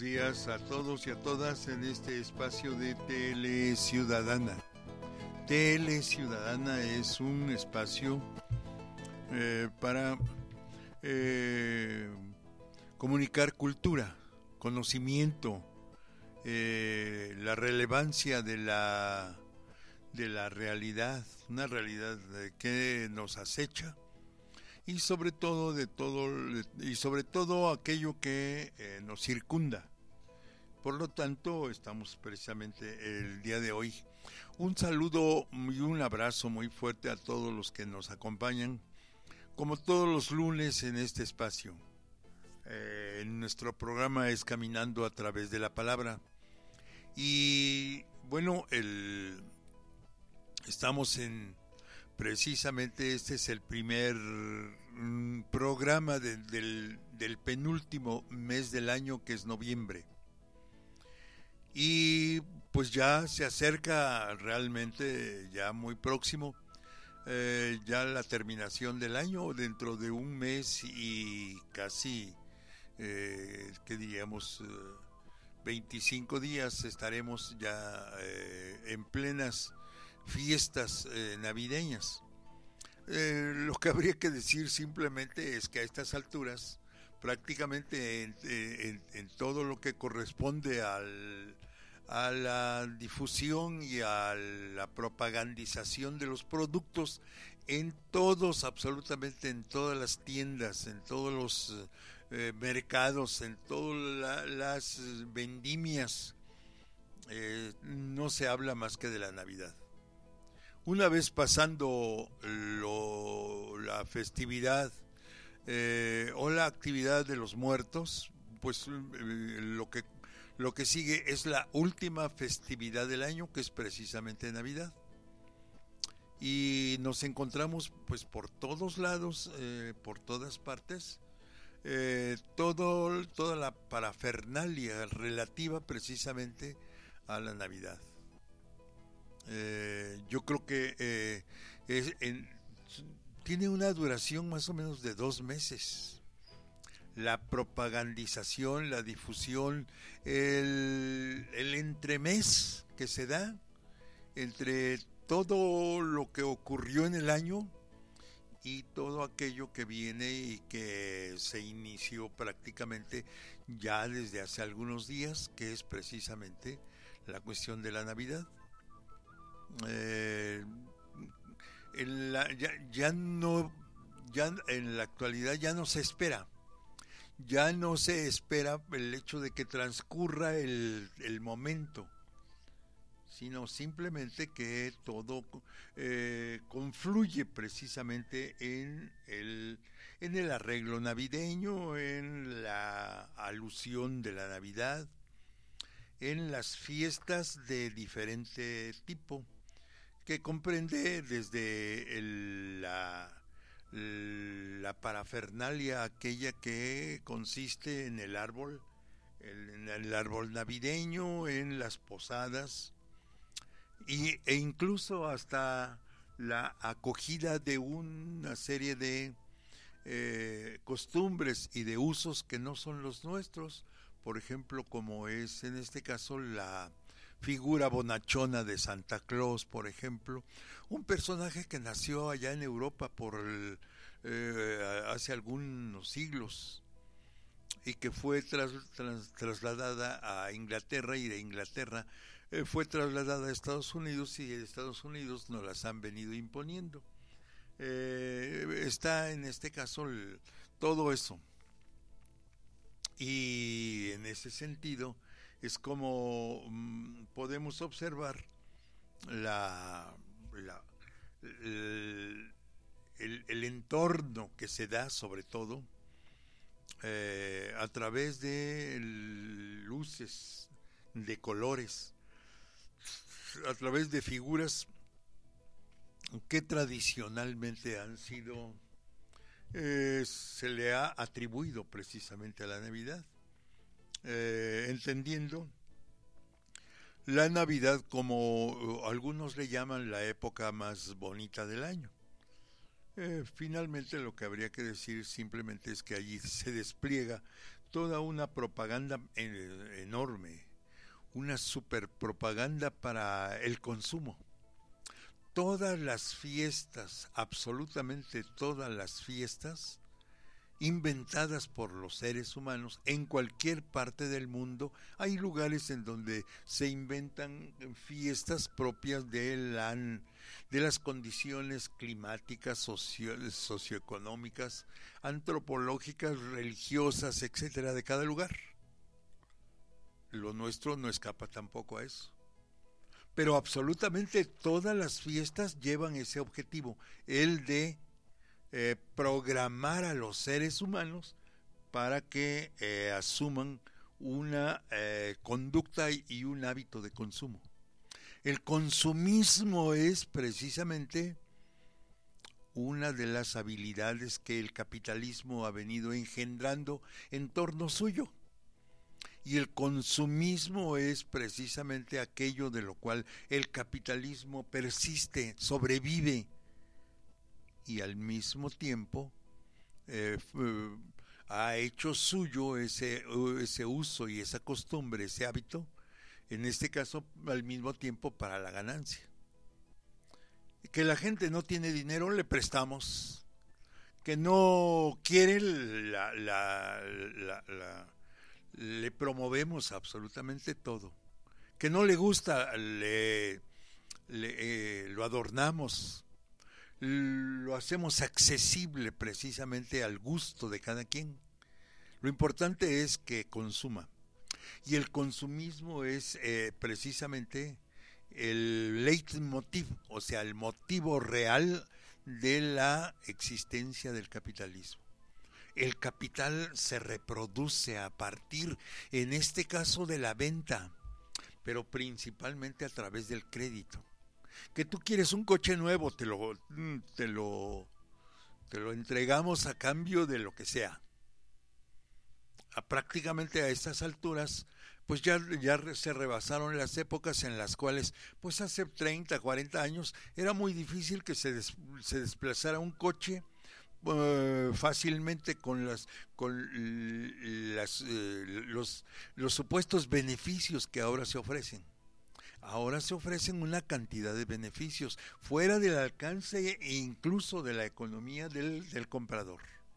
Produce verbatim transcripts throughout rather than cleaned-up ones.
días a todos y a todas en este espacio de Tele Ciudadana. Tele Ciudadana es un espacio eh, para eh, comunicar cultura, conocimiento, eh, la relevancia de la, de la realidad, una realidad que nos acecha, y sobre todo de todo y sobre todo aquello que eh, nos circunda. Por lo tanto, estamos precisamente el día de hoy. Un saludo y un abrazo muy fuerte a todos los que nos acompañan, como todos los lunes en este espacio. Eh, nuestro programa es Caminando a través de la palabra. Y bueno, el estamos en precisamente este es el primer mm, programa de, del, del penúltimo mes del año, que es noviembre. Y pues ya se acerca realmente, ya muy próximo, eh, ya la terminación del año. Dentro de un mes y casi, eh, ¿qué diríamos? Eh, veinticinco días estaremos ya eh, en plenas fiestas eh, navideñas. Eh, lo que habría que decir simplemente es que a estas alturas, prácticamente en, en, en todo lo que corresponde al, a la difusión y a la propagandización de los productos, en todos, absolutamente en todas las tiendas, en todos los eh, mercados, en todas la, las vendimias, eh, no se habla más que de la Navidad. Una vez pasando lo, la festividad eh, o la actividad de los muertos, pues eh, lo que lo que sigue es la última festividad del año, que es precisamente Navidad. Y nos encontramos pues por todos lados, eh, por todas partes, eh, todo toda la parafernalia relativa precisamente a la Navidad. Eh, yo creo que eh, es, en, tiene una duración más o menos de dos meses. La propagandización, la difusión, el, el entremés que se da entre todo lo que ocurrió en el año y todo aquello que viene y que se inició prácticamente ya desde hace algunos días, que es precisamente la cuestión de la Navidad. Eh, en la, ya, ya no ya en la actualidad ya no se espera ya no se espera el hecho de que transcurra el, el momento, sino simplemente que todo eh, confluye precisamente en el en el arreglo navideño, en la alusión de la Navidad, en las fiestas de diferente tipo, que comprende desde el, la, la parafernalia aquella que consiste en el árbol, el, en el árbol navideño, en las posadas, y, e incluso hasta la acogida de una serie de eh, costumbres y de usos que no son los nuestros, por ejemplo, como es en este caso la figura bonachona de Santa Claus, por ejemplo, un personaje que nació allá en Europa por el, eh, hace algunos siglos y que fue tras, tras, trasladada a Inglaterra, y de Inglaterra eh, fue trasladada a Estados Unidos, y de Estados Unidos nos las han venido imponiendo. Eh, está en este caso el, todo eso, y en ese sentido es como mmm, podemos observar la, la el, el, el entorno que se da, sobre todo eh, a través de luces, de colores, a través de figuras que tradicionalmente han sido eh, se le ha atribuido precisamente a la Navidad, eh, entendiendo la Navidad como algunos le llaman la época más bonita del año. Eh, finalmente lo que habría que decir simplemente es que allí se despliega toda una propaganda eh, enorme, una super propaganda para el consumo. Todas las fiestas, absolutamente todas las fiestas, inventadas por los seres humanos en cualquier parte del mundo. Hay lugares en donde se inventan fiestas propias de, la, de las condiciones climáticas, socio, socioeconómicas, antropológicas, religiosas, etcétera, de cada lugar. Lo nuestro no escapa tampoco a eso. Pero absolutamente todas las fiestas llevan ese objetivo, el de Eh, programar a los seres humanos para que eh, asuman una eh, conducta y un hábito de consumo. El consumismo es precisamente una de las habilidades que el capitalismo ha venido engendrando en torno suyo. Y el consumismo es precisamente aquello de lo cual el capitalismo persiste, sobrevive, y al mismo tiempo eh, eh, ha hecho suyo ese, ese uso y esa costumbre, ese hábito, en este caso al mismo tiempo para la ganancia. Que la gente no tiene dinero, le prestamos. Que no quiere, la, la, la, la, le promovemos absolutamente todo. Que no le gusta, le, le eh, lo adornamos. Lo hacemos accesible precisamente al gusto de cada quien. Lo importante es que consuma. Y el consumismo es eh, precisamente el leitmotiv, o sea, el motivo real de la existencia del capitalismo. El capital se reproduce a partir, en este caso, de la venta, pero principalmente a través del crédito. Que tú quieres un coche nuevo, te lo, te lo, te lo entregamos a cambio de lo que sea. A prácticamente a estas alturas, pues ya, ya se rebasaron las épocas en las cuales, pues hace treinta, cuarenta años, era muy difícil que se, des, se desplazara un coche Uh, fácilmente con las con las uh, los los supuestos beneficios que ahora se ofrecen. Ahora se ofrecen una cantidad de beneficios fuera del alcance e incluso de la economía del, del comprador.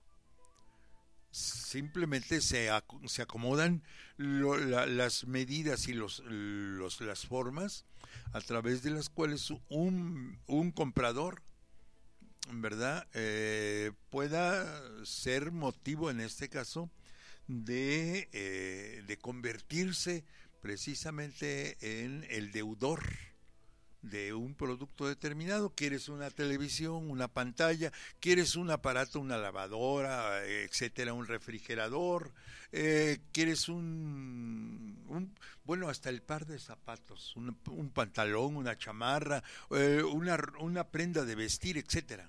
Simplemente se, ac- se acomodan lo, la, las medidas y los, los las formas a través de las cuales un, un comprador, ¿verdad?, eh, pueda ser motivo en este caso de, eh, de convertirse precisamente en el deudor de un producto determinado. Quieres una televisión, una pantalla, quieres un aparato, una lavadora, etcétera, un refrigerador, eh, quieres un, un, bueno, hasta el par de zapatos, un, un pantalón, una chamarra, eh, una, una prenda de vestir, etcétera.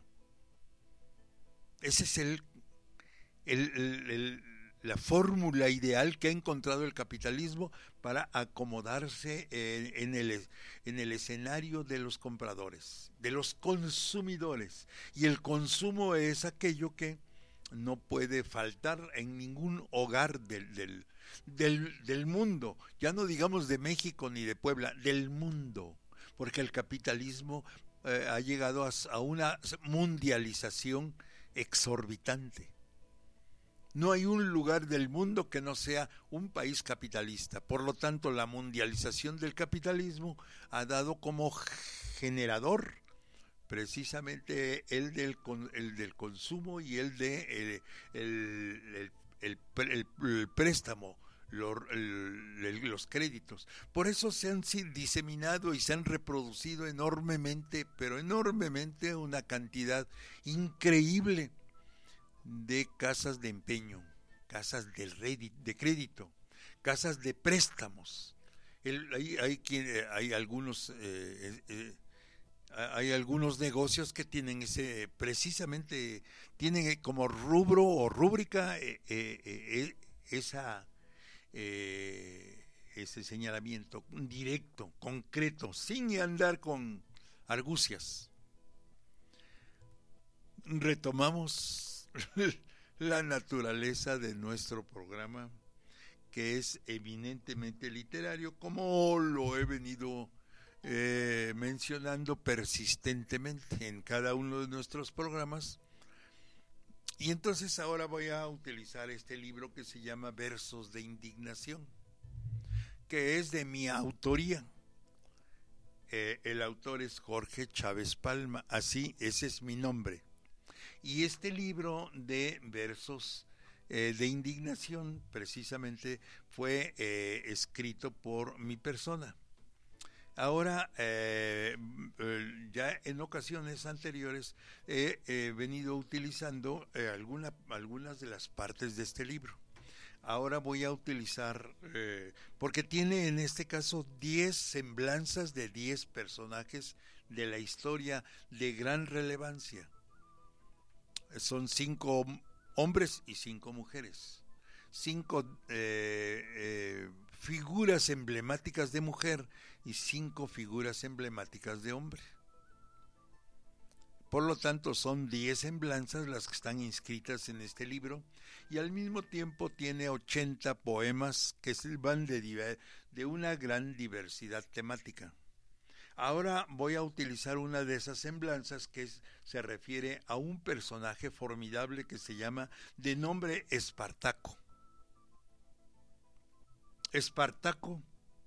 Ese es el, el, el, el la fórmula ideal que ha encontrado el capitalismo para acomodarse en, en, el, en el escenario de los compradores, de los consumidores. Y el consumo es aquello que no puede faltar en ningún hogar del, del, del, del mundo, ya no digamos de México ni de Puebla, del mundo, porque el capitalismo eh, ha llegado a, a una mundialización exorbitante. No hay un lugar del mundo que no sea un país capitalista. Por lo tanto, la mundialización del capitalismo ha dado como generador precisamente el del, el del consumo y el de el, el, el, el, el préstamo, los, el, los créditos. Por eso se han diseminado y se han reproducido enormemente, pero enormemente, una cantidad increíble de casas de empeño, casas de, redit, de crédito, casas de préstamos. El, hay, hay, hay algunos eh, eh, hay algunos negocios que tienen ese, precisamente tienen como rubro o rúbrica eh, eh, eh, esa eh, ese señalamiento directo, concreto, sin andar con argucias. Retomamos la naturaleza de nuestro programa, que es eminentemente literario, como lo he venido eh, mencionando persistentemente en cada uno de nuestros programas. Y entonces ahora voy a utilizar este libro que se llama Versos de Indignación, que es de mi autoría. Eh, el autor es Jorge Chávez Palma, así, ese es mi nombre. Y este libro de versos eh, de indignación precisamente fue eh, escrito por mi persona. Ahora, eh, ya en ocasiones anteriores he eh, venido utilizando eh, alguna, algunas de las partes de este libro. Ahora voy a utilizar, eh, porque tiene en este caso diez semblanzas de diez personajes de la historia de gran relevancia. Son cinco hombres y cinco mujeres. Cinco eh, eh, figuras emblemáticas de mujer y cinco figuras emblemáticas de hombre. Por lo tanto, son diez semblanzas las que están inscritas en este libro, y al mismo tiempo tiene ochenta poemas que van de, de una gran diversidad temática. Ahora voy a utilizar una de esas semblanzas que es, se refiere a un personaje formidable que se llama de nombre Espartaco. Espartaco,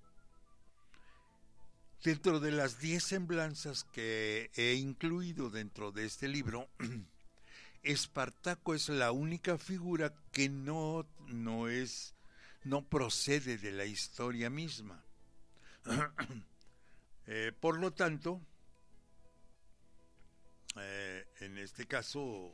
dentro de las diez semblanzas que he incluido dentro de este libro, Espartaco es la única figura que no, no es, no procede de la historia misma. eh, por lo tanto, eh, en este caso,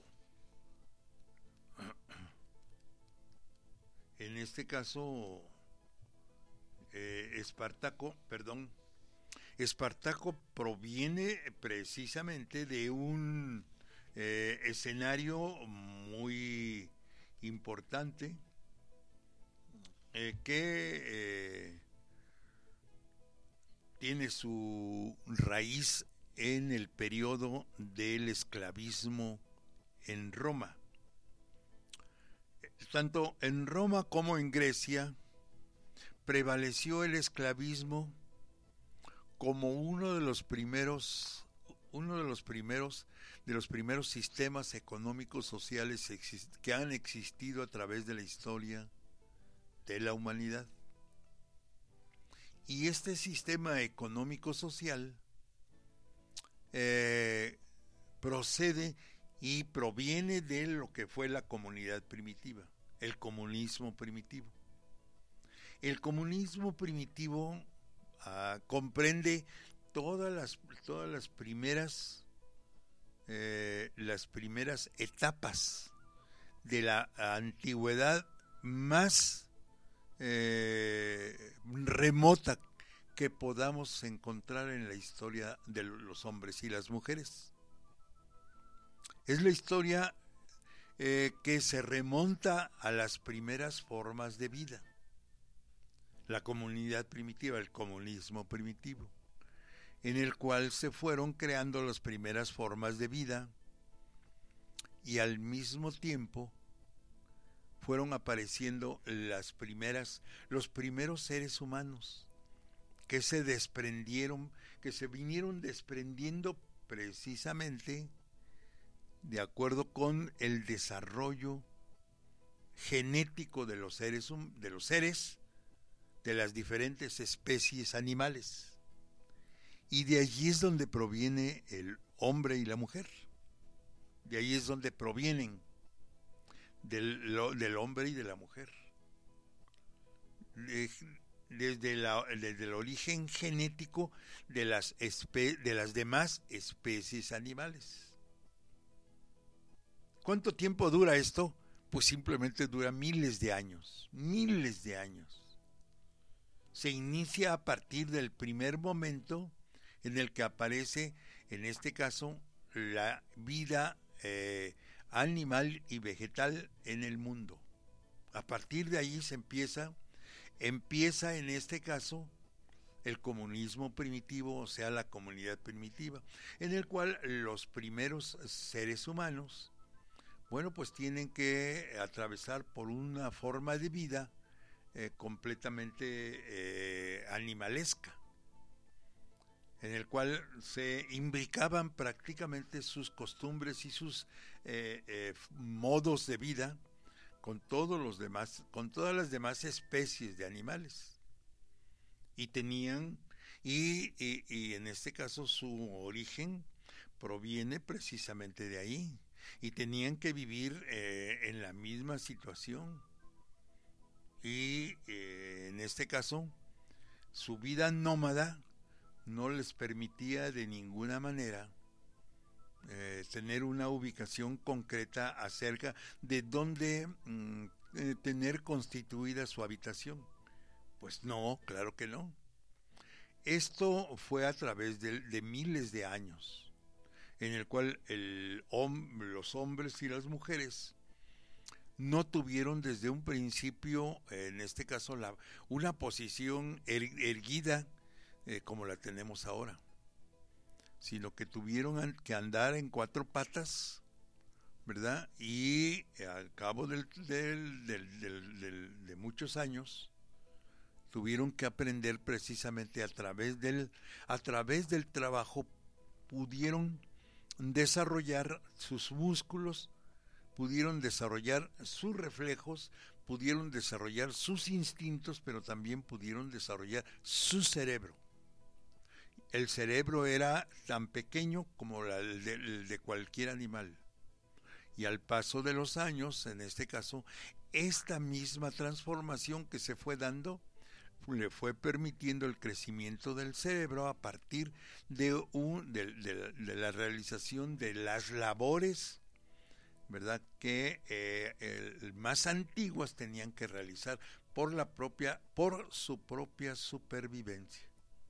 en este caso, eh, Espartaco, perdón, Espartaco proviene precisamente de un eh, escenario muy importante eh, que eh, tiene su raíz en el periodo del esclavismo en Roma. Tanto en Roma como en Grecia prevaleció el esclavismo como uno de los primeros uno de los primeros de los primeros sistemas económicos sociales que han existido a través de la historia de la humanidad. Y este sistema económico social eh, procede y proviene de lo que fue la comunidad primitiva, el comunismo primitivo. El comunismo primitivo Uh, comprende todas las todas las primeras eh, las primeras etapas de la antigüedad más eh, remota que podamos encontrar en la historia de los hombres y las mujeres. Es la historia eh, que se remonta a las primeras formas de vida. La comunidad primitiva, el comunismo primitivo, en el cual se fueron creando las primeras formas de vida y al mismo tiempo fueron apareciendo las primeras, los primeros seres humanos que se desprendieron, que se vinieron desprendiendo precisamente de acuerdo con el desarrollo genético de los seres, de los seres de las diferentes especies animales. Y de allí es donde proviene el hombre y la mujer. De ahí es donde provienen del, lo, del hombre y de la mujer. De, desde, la, desde el origen genético de las, espe, de las demás especies animales. ¿Cuánto tiempo dura esto? Pues simplemente dura miles de años, miles de años. Se inicia a partir del primer momento en el que aparece, en este caso, la vida eh, animal y vegetal en el mundo. A partir de ahí se empieza, empieza en este caso el comunismo primitivo, o sea, la comunidad primitiva, en el cual los primeros seres humanos, bueno, pues tienen que atravesar por una forma de vida eh, completamente eh, animalesca, en el cual se imbricaban prácticamente sus costumbres y sus eh, eh, modos de vida con todos los demás, con todas las demás especies de animales, y tenían y, y, y en este caso su origen proviene precisamente de ahí, y tenían que vivir eh, en la misma situación, y eh, en este caso su vida nómada no les permitía de ninguna manera eh, tener una ubicación concreta acerca de dónde mm, eh, tener constituida su habitación. Pues no, claro que no. Esto fue a través de, de miles de años, en el cual el, hom, los hombres y las mujeres no tuvieron desde un principio, en este caso, la, una posición er, erguida eh, como la tenemos ahora, sino que tuvieron que andar en cuatro patas, ¿verdad? Y al cabo del, del, del, del, del, de muchos años tuvieron que aprender precisamente a través del, a través del trabajo, pudieron desarrollar sus músculos, pudieron desarrollar sus reflejos, pudieron desarrollar sus instintos, pero también pudieron desarrollar su cerebro. El cerebro era tan pequeño como el de, el de cualquier animal. Y al paso de los años, en este caso, esta misma transformación que se fue dando le fue permitiendo el crecimiento del cerebro a partir de, un, de, de, de la realización de las labores, ¿verdad?, que eh, el, más antiguas tenían que realizar por la propia, por su propia supervivencia.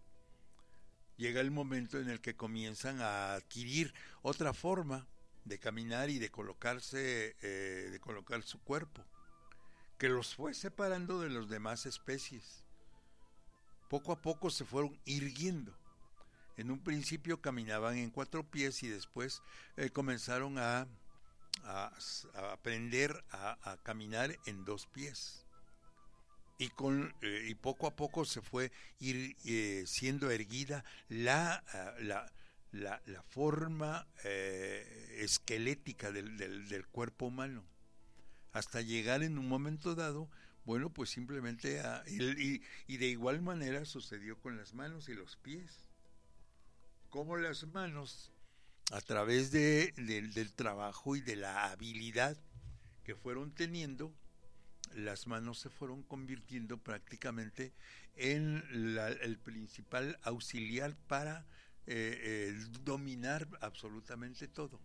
Llega el momento en el que comienzan a adquirir otra forma de caminar y de colocarse, eh, de colocar su cuerpo, que los fue separando de las demás especies. Poco a poco se fueron irguiendo. En un principio caminaban en cuatro pies y después eh, comenzaron a, a, a aprender a, a caminar en dos pies. Y, con, eh, y poco a poco se fue ir eh, siendo erguida la, la, la, la forma eh, esquelética del, del, del cuerpo humano, hasta llegar en un momento dado, bueno, pues simplemente a, y, y de igual manera sucedió con las manos y los pies, como las manos, a través de, de, del trabajo y de la habilidad que fueron teniendo, las manos se fueron convirtiendo prácticamente en la, el principal auxiliar para eh, eh, dominar absolutamente todo.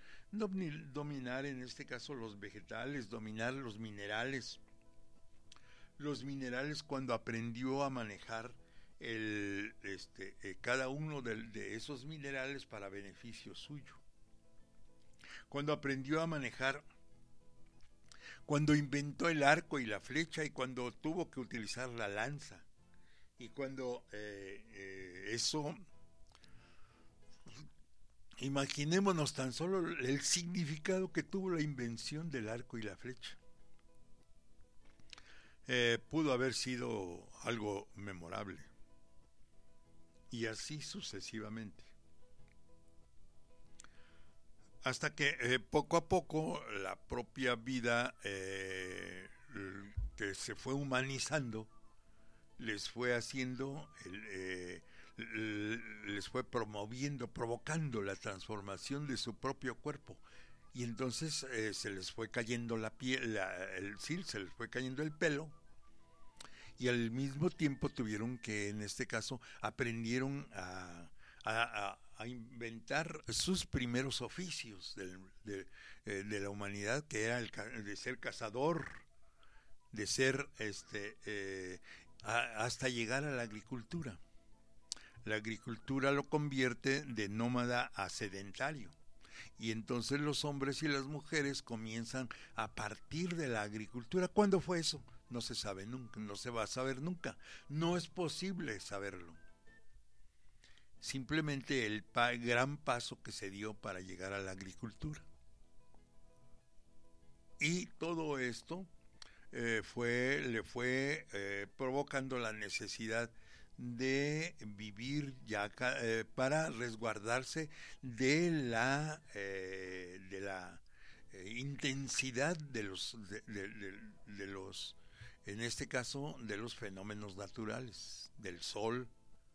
Dominar en este caso los vegetales, dominar los minerales. Los minerales, cuando aprendió a manejar el, este, eh, cada uno de, de esos minerales para beneficio suyo. Cuando aprendió a manejar, cuando inventó el arco y la flecha, y cuando tuvo que utilizar la lanza, y cuando eh, eh, eso, imaginémonos tan solo el significado que tuvo la invención del arco y la flecha. Eh, pudo haber sido algo memorable, y así sucesivamente, hasta que eh, poco a poco la propia vida eh, que se fue humanizando les fue haciendo el, eh, les fue promoviendo, provocando la transformación de su propio cuerpo, y entonces eh, se les fue cayendo la piel, la, el, sí, se les fue cayendo el pelo, y al mismo tiempo tuvieron que, en este caso, aprendieron a, a, a inventar sus primeros oficios de, de, de la humanidad, que era el de ser cazador, de ser, este, eh, a, hasta llegar a la agricultura. La agricultura lo convierte de nómada a sedentario. Y entonces los hombres y las mujeres comienzan a partir de la agricultura. ¿Cuándo fue eso? No se sabe nunca, no se va a saber nunca. No es posible saberlo. Simplemente el pa- gran paso que se dio para llegar a la agricultura. Y todo esto eh, fue, le fue eh, provocando la necesidad de vivir ya eh, para resguardarse de la eh, de la eh, intensidad de los de, de, de, de los en este caso de los fenómenos naturales, del sol,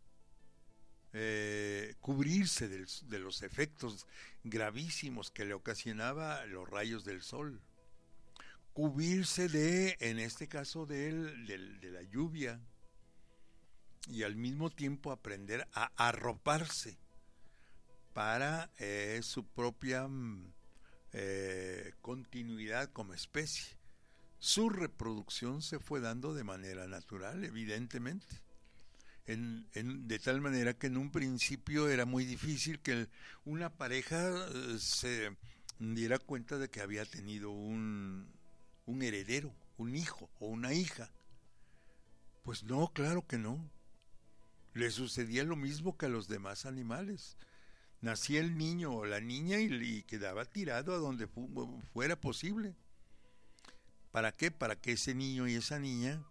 eh, cubrirse del, de los efectos gravísimos que le ocasionaba los rayos del sol, cubrirse de, en este caso, del, del, de la lluvia, y al mismo tiempo aprender a arroparse para eh, su propia eh, continuidad como especie. Su reproducción se fue dando de manera natural, evidentemente. En, en, de tal manera que en un principio era muy difícil que el, una pareja eh, se diera cuenta de que había tenido un, un heredero, un hijo o una hija. Pues no, claro que no. Le sucedía lo mismo que a los demás animales. Nacía el niño o la niña y, y quedaba tirado a donde fu, fuera posible. ¿Para qué? Para que ese niño y esa niña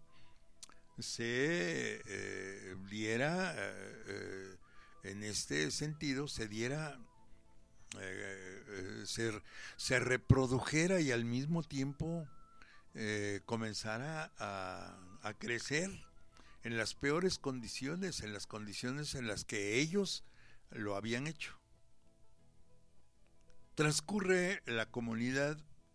se eh, diera, eh, en este sentido, se diera, eh, eh, se, se reprodujera y al mismo tiempo eh, comenzara a, a crecer en las peores condiciones, en las condiciones en las que ellos lo habían hecho. Transcurre la comunidad,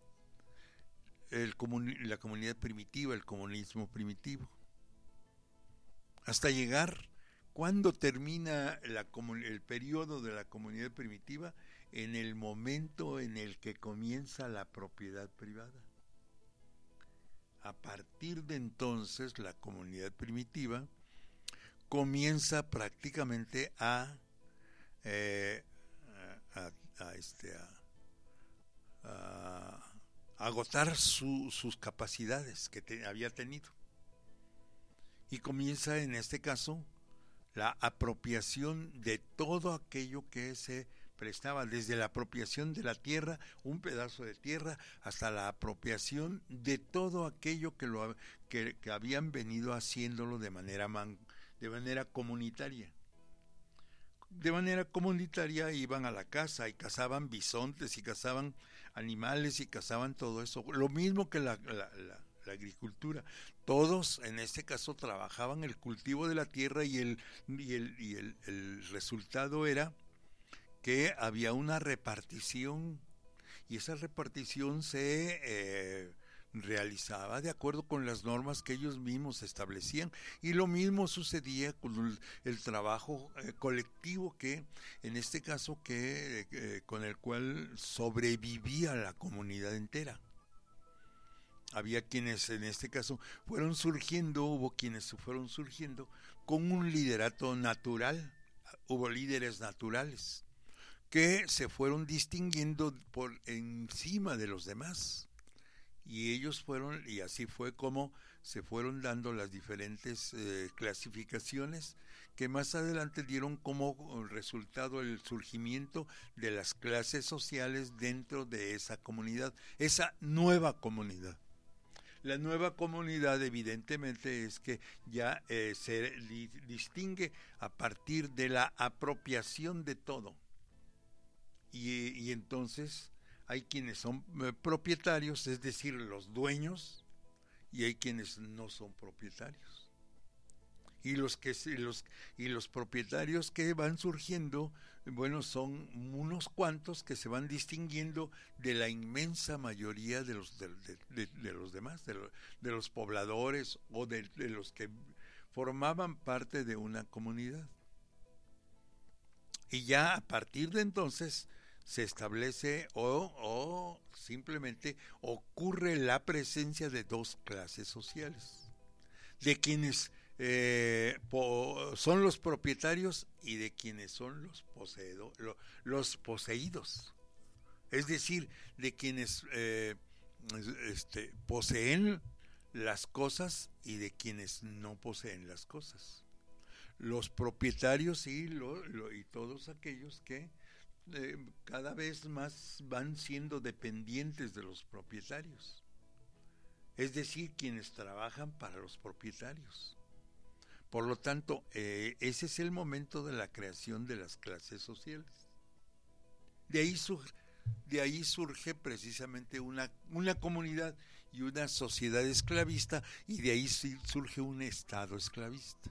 el comuni- la comunidad primitiva, el comunismo primitivo, hasta llegar, ¿cuándo termina la, el periodo de la comunidad primitiva? En el momento en el que comienza la propiedad privada. A partir de entonces, la comunidad primitiva comienza prácticamente a, eh, a, a, a, este, a, a agotar su, sus capacidades que te, había tenido. Y comienza en este caso la apropiación de todo aquello que se prestaba, desde la apropiación de la tierra, un pedazo de tierra, hasta la apropiación de todo aquello que, lo, que, que habían venido haciéndolo de manera, man, de manera comunitaria. De manera comunitaria iban a la caza y cazaban bisontes y cazaban animales y cazaban todo eso. Lo mismo que la, la, la la agricultura. Todos, en este caso, trabajaban el cultivo de la tierra y el, y el, y el, el resultado era que había una repartición y esa repartición se eh, realizaba de acuerdo con las normas que ellos mismos establecían, y lo mismo sucedía con el, el trabajo eh, colectivo que, en este caso, que eh, con el cual sobrevivía la comunidad entera. Había quienes en este caso fueron surgiendo, hubo quienes fueron surgiendo con un liderato natural, hubo líderes naturales que se fueron distinguiendo por encima de los demás, y ellos fueron, y así fue como se fueron dando las diferentes eh, clasificaciones que más adelante dieron como resultado el surgimiento de las clases sociales dentro de esa comunidad, esa nueva comunidad. La nueva comunidad, evidentemente, es que ya eh, se li- distingue a partir de la apropiación de todo. Y, y entonces hay quienes son eh, propietarios, es decir, los dueños, y hay quienes no son propietarios. Y los que los y los propietarios que van surgiendo, bueno, son unos cuantos que se van distinguiendo de la inmensa mayoría de los de, de, de, de los demás, de, lo, de los pobladores o de, de los que formaban parte de una comunidad. Y ya a partir de entonces se establece o, o simplemente ocurre la presencia de dos clases sociales, de quienes eh, po, son los propietarios y de quienes son los, poseedo, lo, los poseídos, es decir, de quienes eh, este, poseen las cosas y de quienes no poseen las cosas. Los propietarios y, lo, lo, y todos aquellos que eh, cada vez más van siendo dependientes de los propietarios, es decir, quienes trabajan para los propietarios. Por lo tanto, eh, ese es el momento de la creación de las clases sociales. De ahí surge, de ahí surge precisamente una, una comunidad y una sociedad esclavista, y de ahí surge un Estado esclavista.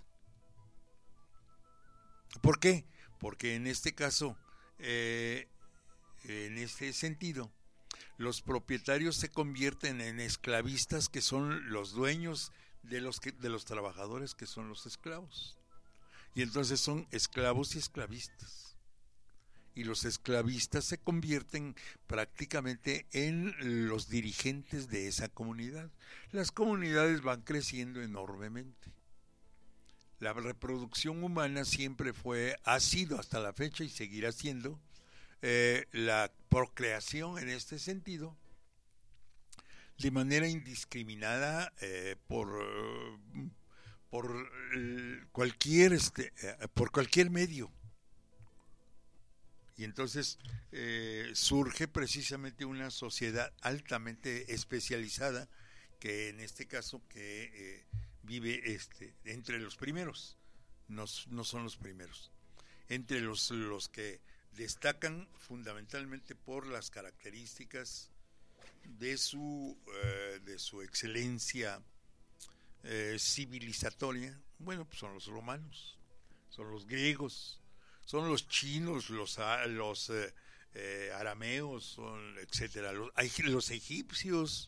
¿Por qué? Porque en este caso, eh, en este sentido, los propietarios se convierten en esclavistas, que son los dueños de los, que, de los trabajadores, que son los esclavos. Y entonces son esclavos y esclavistas. Y los esclavistas se convierten prácticamente en los dirigentes de esa comunidad. Las comunidades van creciendo enormemente. La reproducción humana siempre fue, ha sido hasta la fecha y seguirá siendo, eh, la procreación en este sentido, de manera indiscriminada, eh, por, por cualquier este, por cualquier medio. Y entonces eh, surge precisamente una sociedad altamente especializada, que en este caso que eh, vive este entre los primeros, no, no son los primeros, entre los, los que destacan fundamentalmente por las características de su, eh, de su excelencia eh, civilizatoria. Bueno, pues son los romanos, son los griegos, son los chinos, los, los eh, eh, arameos, son, etcétera, los, los egipcios.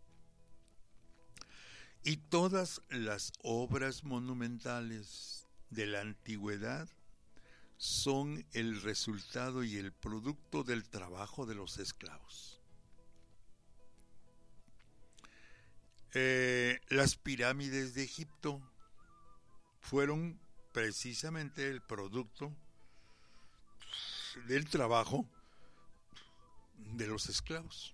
Y todas las obras monumentales de la antigüedad son el resultado y el producto del trabajo de los esclavos. Eh, las pirámides de Egipto fueron precisamente el producto del trabajo de los esclavos.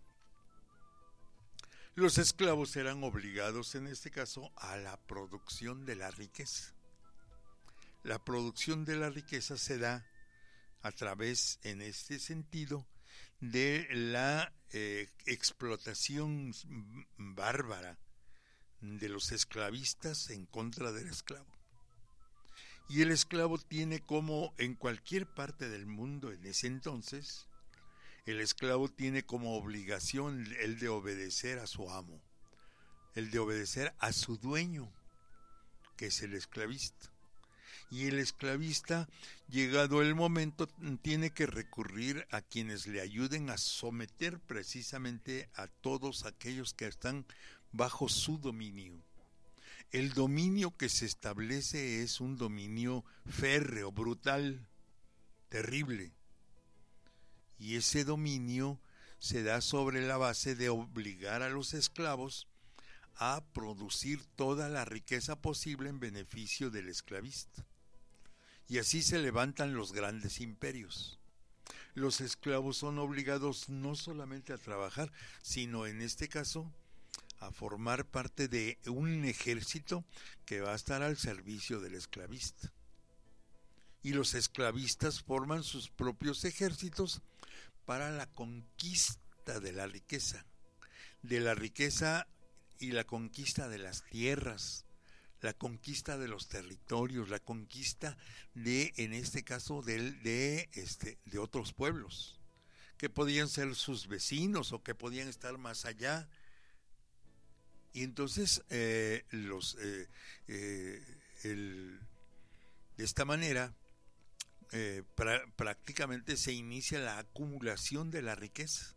Los esclavos eran obligados, en este caso, a la producción de la riqueza. La producción de la riqueza se da a través, en este sentido, de la eh, explotación bárbara de los esclavistas en contra del esclavo. Y el esclavo tiene, como en cualquier parte del mundo en ese entonces, el esclavo tiene como obligación el de obedecer a su amo, el de obedecer a su dueño, que es el esclavista. Y el esclavista, llegado el momento, tiene que recurrir a quienes le ayuden a someter precisamente a todos aquellos que están bajo su dominio. El dominio que se establece es un dominio férreo, brutal, terrible. Y ese dominio se da sobre la base de obligar a los esclavos a producir toda la riqueza posible en beneficio del esclavista. Y así se levantan los grandes imperios. Los esclavos son obligados no solamente a trabajar, sino en este caso a formar parte de un ejército que va a estar al servicio del esclavista. Y los esclavistas forman sus propios ejércitos para la conquista de la riqueza, de la riqueza y la conquista de las tierras, la conquista de los territorios, la conquista de, en este caso, de, de, este, de otros pueblos, que podían ser sus vecinos o que podían estar más allá. Y entonces, eh, los, eh, eh, el, de esta manera, eh, pra, prácticamente se inicia la acumulación de la riqueza.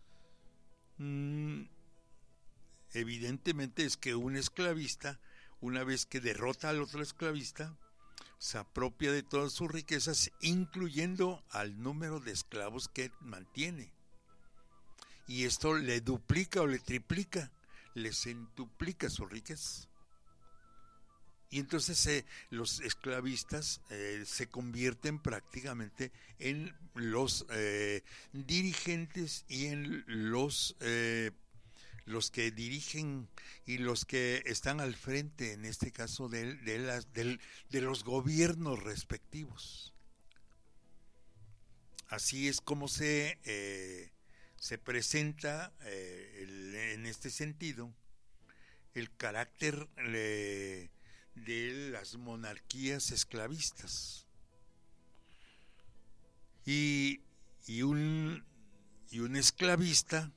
Mm, evidentemente es que un esclavista, una vez que derrota al otro esclavista, se apropia de todas sus riquezas, incluyendo al número de esclavos que mantiene. Y esto le duplica o le triplica, le centuplica su riqueza. Y entonces eh, los esclavistas eh, se convierten prácticamente en los eh, dirigentes y en los eh, los que dirigen y los que están al frente, en este caso, de, de, las, de, de los gobiernos respectivos. Así es como se, eh, se presenta eh, el, en este sentido el carácter eh, de las monarquías esclavistas. Y, y, un, y un esclavista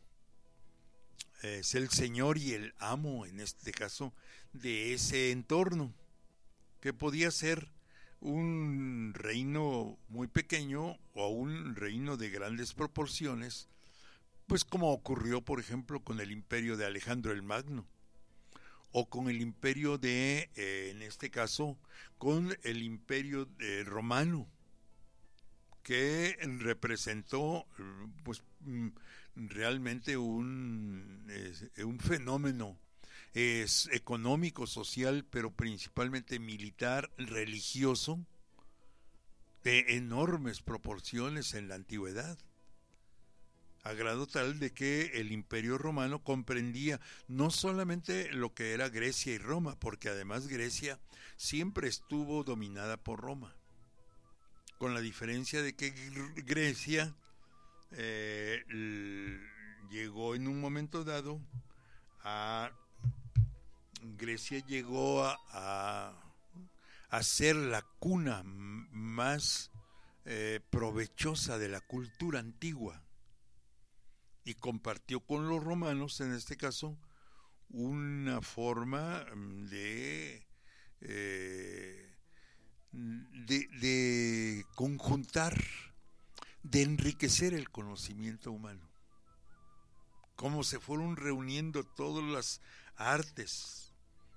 es el señor y el amo, en este caso, de ese entorno, que podía ser un reino muy pequeño o un reino de grandes proporciones, pues como ocurrió, por ejemplo, con el imperio de Alejandro el Magno, o con el imperio de, eh, en este caso, con el imperio de romano, que representó pues realmente un, eh, un fenómeno es económico, social, pero principalmente militar, religioso, de enormes proporciones en la antigüedad, a grado tal de que el Imperio Romano comprendía no solamente lo que era Grecia y Roma, porque además Grecia siempre estuvo dominada por Roma, con la diferencia de que Grecia eh, llegó en un momento dado a Grecia llegó a, a, a ser la cuna más eh, provechosa de la cultura antigua, y compartió con los romanos, en este caso, una forma de, eh, de, de conjuntar, de enriquecer el conocimiento humano. Cómo se fueron reuniendo todas las artes,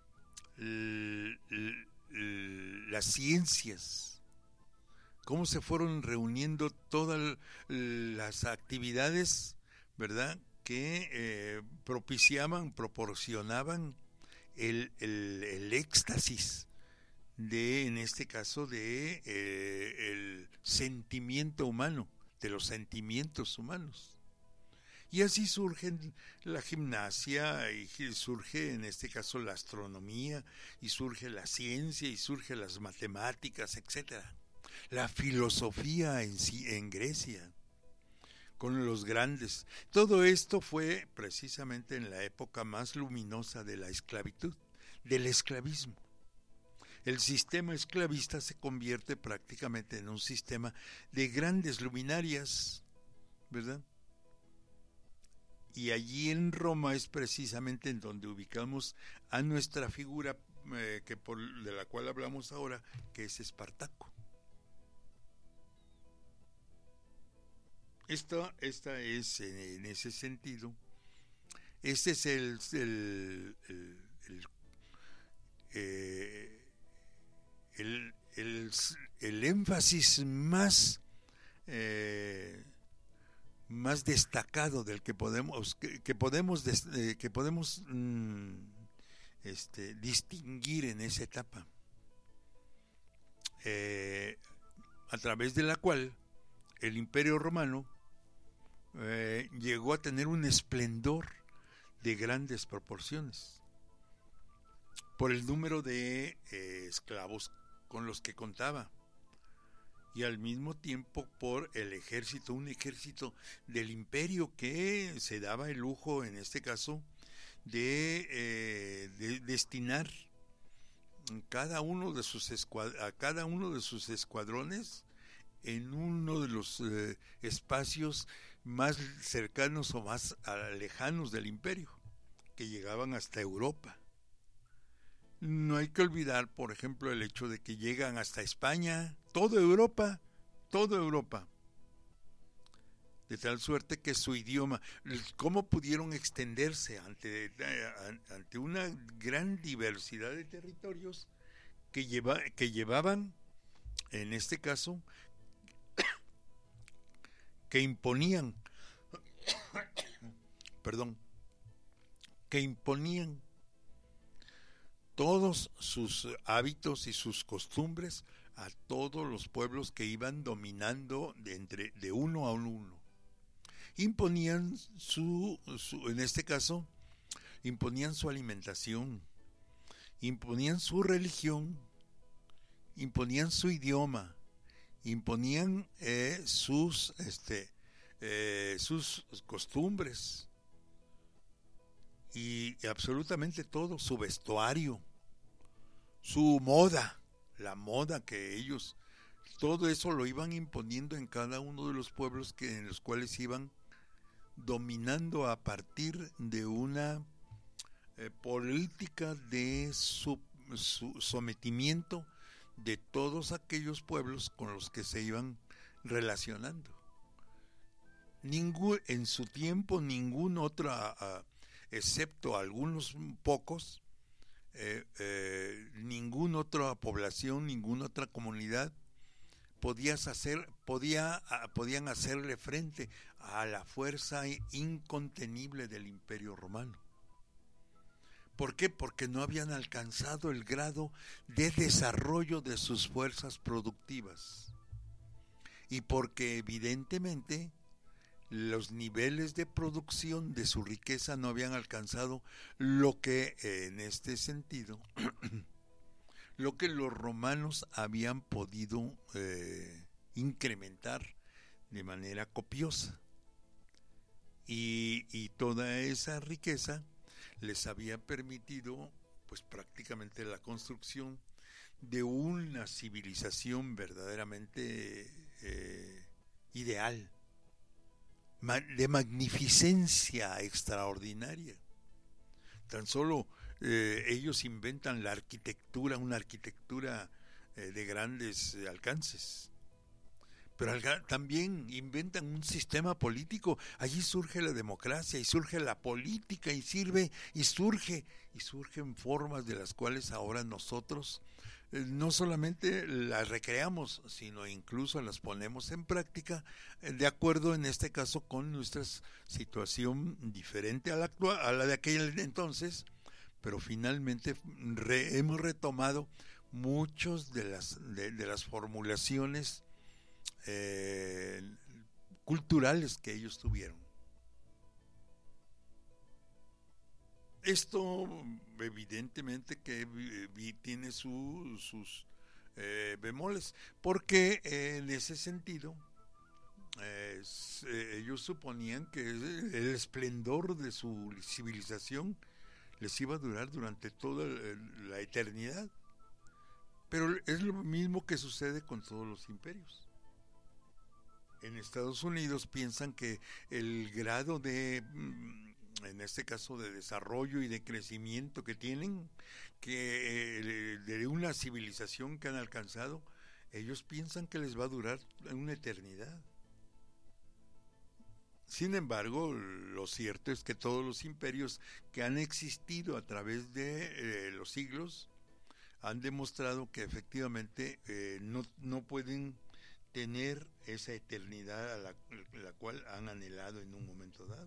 l, l, l, las ciencias, cómo se fueron reuniendo todas las actividades, ¿verdad?, que eh, propiciaban, proporcionaban el, el, el éxtasis de, en este caso, de eh, el sentimiento humano, de los sentimientos humanos. Y así surge la gimnasia, y surge en este caso la astronomía, y surge la ciencia, y surge las matemáticas, etcétera. La filosofía en, en Grecia, con los grandes. Todo esto fue precisamente en la época más luminosa de la esclavitud, del esclavismo. El sistema esclavista se convierte prácticamente en un sistema de grandes luminarias, ¿verdad? Y allí en Roma es precisamente en donde ubicamos a nuestra figura eh, que por, de la cual hablamos ahora, que es Espartaco. Esta, esta es en, en ese sentido, este es el el, el, el, eh, el, el, el énfasis más eh, más destacado del que podemos que, que podemos eh, que podemos mm, este, distinguir en esa etapa, eh, a través de la cual el Imperio Romano eh, llegó a tener un esplendor de grandes proporciones por el número de eh, esclavos con los que contaba, y al mismo tiempo por el ejército, un ejército del imperio que se daba el lujo, en este caso, de, eh, de destinar cada uno de sus escuad- a cada uno de sus escuadrones en uno de los eh, espacios más cercanos o más lejanos del imperio, que llegaban hasta Europa. No hay que olvidar, por ejemplo, el hecho de que llegan hasta España, toda Europa, toda Europa, de tal suerte que su idioma, cómo pudieron extenderse ante, ante una gran diversidad de territorios que, lleva, que llevaban, en este caso, que imponían, perdón, que imponían todos sus hábitos y sus costumbres a todos los pueblos que iban dominando de, entre, de uno a uno. Imponían su, su, en este caso, imponían su alimentación, imponían su religión, imponían su idioma, imponían eh, sus, este, eh, sus costumbres y, y absolutamente todo, su vestuario, su moda, la moda que ellos, todo eso lo iban imponiendo en cada uno de los pueblos que, en los cuales iban dominando a partir de una eh, política de su, su sometimiento de todos aquellos pueblos con los que se iban relacionando. Ningún, en su tiempo ningún otro, uh, excepto algunos pocos, eh, eh, ninguna otra población, ninguna otra comunidad podías hacer, podía, podían hacerle frente a la fuerza incontenible del Imperio Romano. ¿Por qué? Porque no habían alcanzado el grado de desarrollo de sus fuerzas productivas. Y porque evidentemente los niveles de producción de su riqueza no habían alcanzado lo que, en este sentido, lo que los romanos habían podido eh, incrementar de manera copiosa. Y, y toda esa riqueza les había permitido, pues prácticamente la construcción de una civilización verdaderamente eh, ideal, de magnificencia extraordinaria. Tan solo eh, ellos inventan la arquitectura, una arquitectura eh, de grandes eh, alcances. Pero también inventan un sistema político. Allí surge la democracia y surge la política y sirve y surge y surgen formas de las cuales ahora nosotros eh, no solamente las recreamos, sino incluso las ponemos en práctica eh, de acuerdo, en este caso, con nuestra situación diferente a la actual, a la de aquel entonces, pero finalmente re, hemos retomado muchos de las de, de las formulaciones Eh, culturales que ellos tuvieron. Esto evidentemente que vi, tiene su, sus eh, bemoles, porque eh, en ese sentido eh, ellos suponían que el esplendor de su civilización les iba a durar durante toda la eternidad, pero es lo mismo que sucede con todos los imperios. En Estados Unidos piensan que el grado de, en este caso, de desarrollo y de crecimiento que tienen, que de una civilización que han alcanzado, ellos piensan que les va a durar una eternidad. Sin embargo, lo cierto es que todos los imperios que han existido a través de eh, los siglos han demostrado que efectivamente eh, no, no pueden tener esa eternidad a la, la cual han anhelado en un momento dado.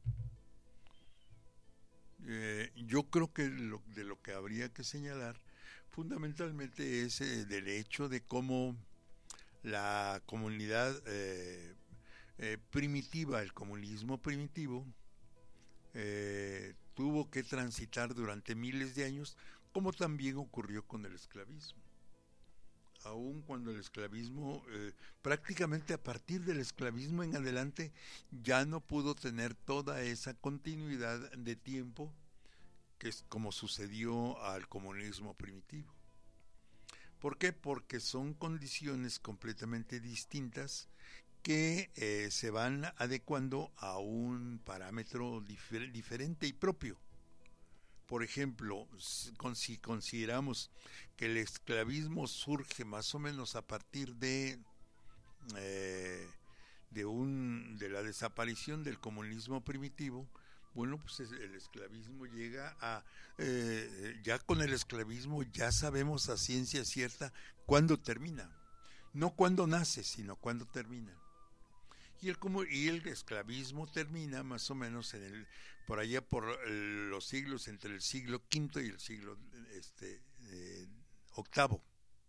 Eh, yo creo que lo, de lo que habría que señalar fundamentalmente es eh, del hecho de cómo la comunidad eh, eh, primitiva, el comunismo primitivo, eh, tuvo que transitar durante miles de años, como también ocurrió con el esclavismo. Aun cuando el esclavismo, eh, prácticamente a partir del esclavismo en adelante, ya no pudo tener toda esa continuidad de tiempo que es como sucedió al comunismo primitivo. ¿Por qué? Porque son condiciones completamente distintas que eh, se van adecuando a un parámetro difer- diferente y propio. Por ejemplo, si consideramos que el esclavismo surge más o menos a partir de eh, de un de la desaparición del comunismo primitivo, bueno, pues el esclavismo llega a eh, ya con el esclavismo ya sabemos a ciencia cierta cuándo termina, no cuándo nace, sino cuándo termina. Y el, como, y el esclavismo termina más o menos en el, por allá por los siglos, entre el siglo quinto y el siglo este, eh, octavo,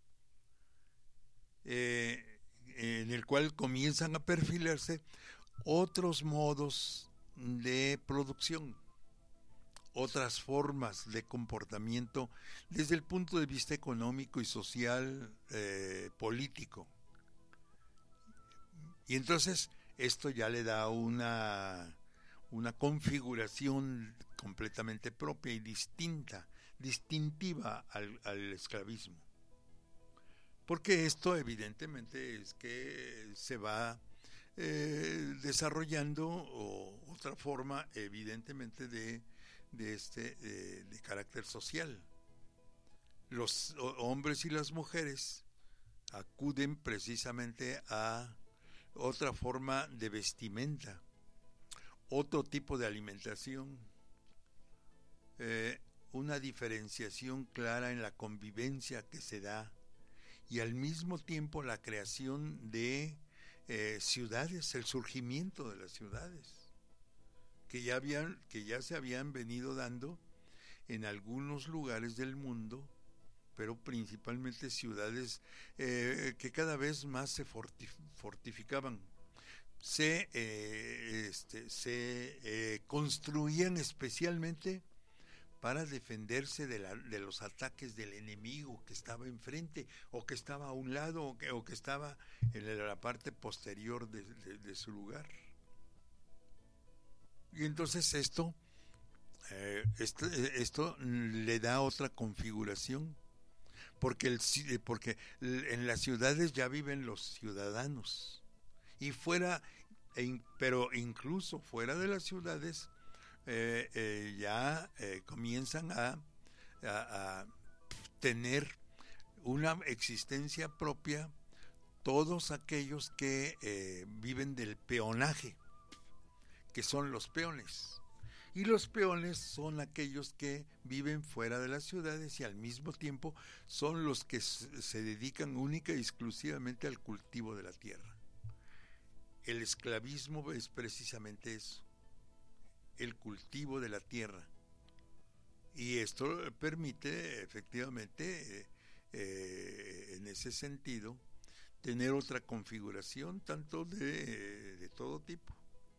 eh, en el cual comienzan a perfilarse otros modos de producción, otras formas de comportamiento desde el punto de vista económico y social, eh, político. Y entonces esto ya le da una, una configuración completamente propia y distinta, distintiva al, al esclavismo. Porque esto evidentemente es que se va eh, desarrollando o, otra forma evidentemente de, de, este, de, de carácter social. Los hombres y las mujeres acuden precisamente a otra forma de vestimenta, otro tipo de alimentación, eh, una diferenciación clara en la convivencia que se da y al mismo tiempo la creación de eh, ciudades, el surgimiento de las ciudades que ya habían, que ya se habían venido dando en algunos lugares del mundo, pero principalmente ciudades eh, que cada vez más se fortif fortificaban, se, eh, este, se eh, construían especialmente para defenderse de, la, de los ataques del enemigo que estaba enfrente o que estaba a un lado o que, o que estaba en la parte posterior de, de, de su lugar. Y entonces esto, eh, esto, esto le da otra configuración, porque, el, porque en las ciudades ya viven los ciudadanos, y fuera, pero incluso fuera de las ciudades, Eh, eh, ya eh, comienzan a, a, a tener una existencia propia todos aquellos que eh, viven del peonaje, que son los peones. Y los peones son aquellos que viven fuera de las ciudades y al mismo tiempo son los que se dedican única y exclusivamente al cultivo de la tierra. El esclavismo es precisamente eso, el cultivo de la tierra, y esto permite efectivamente eh, eh, en ese sentido tener otra configuración tanto de, de todo tipo.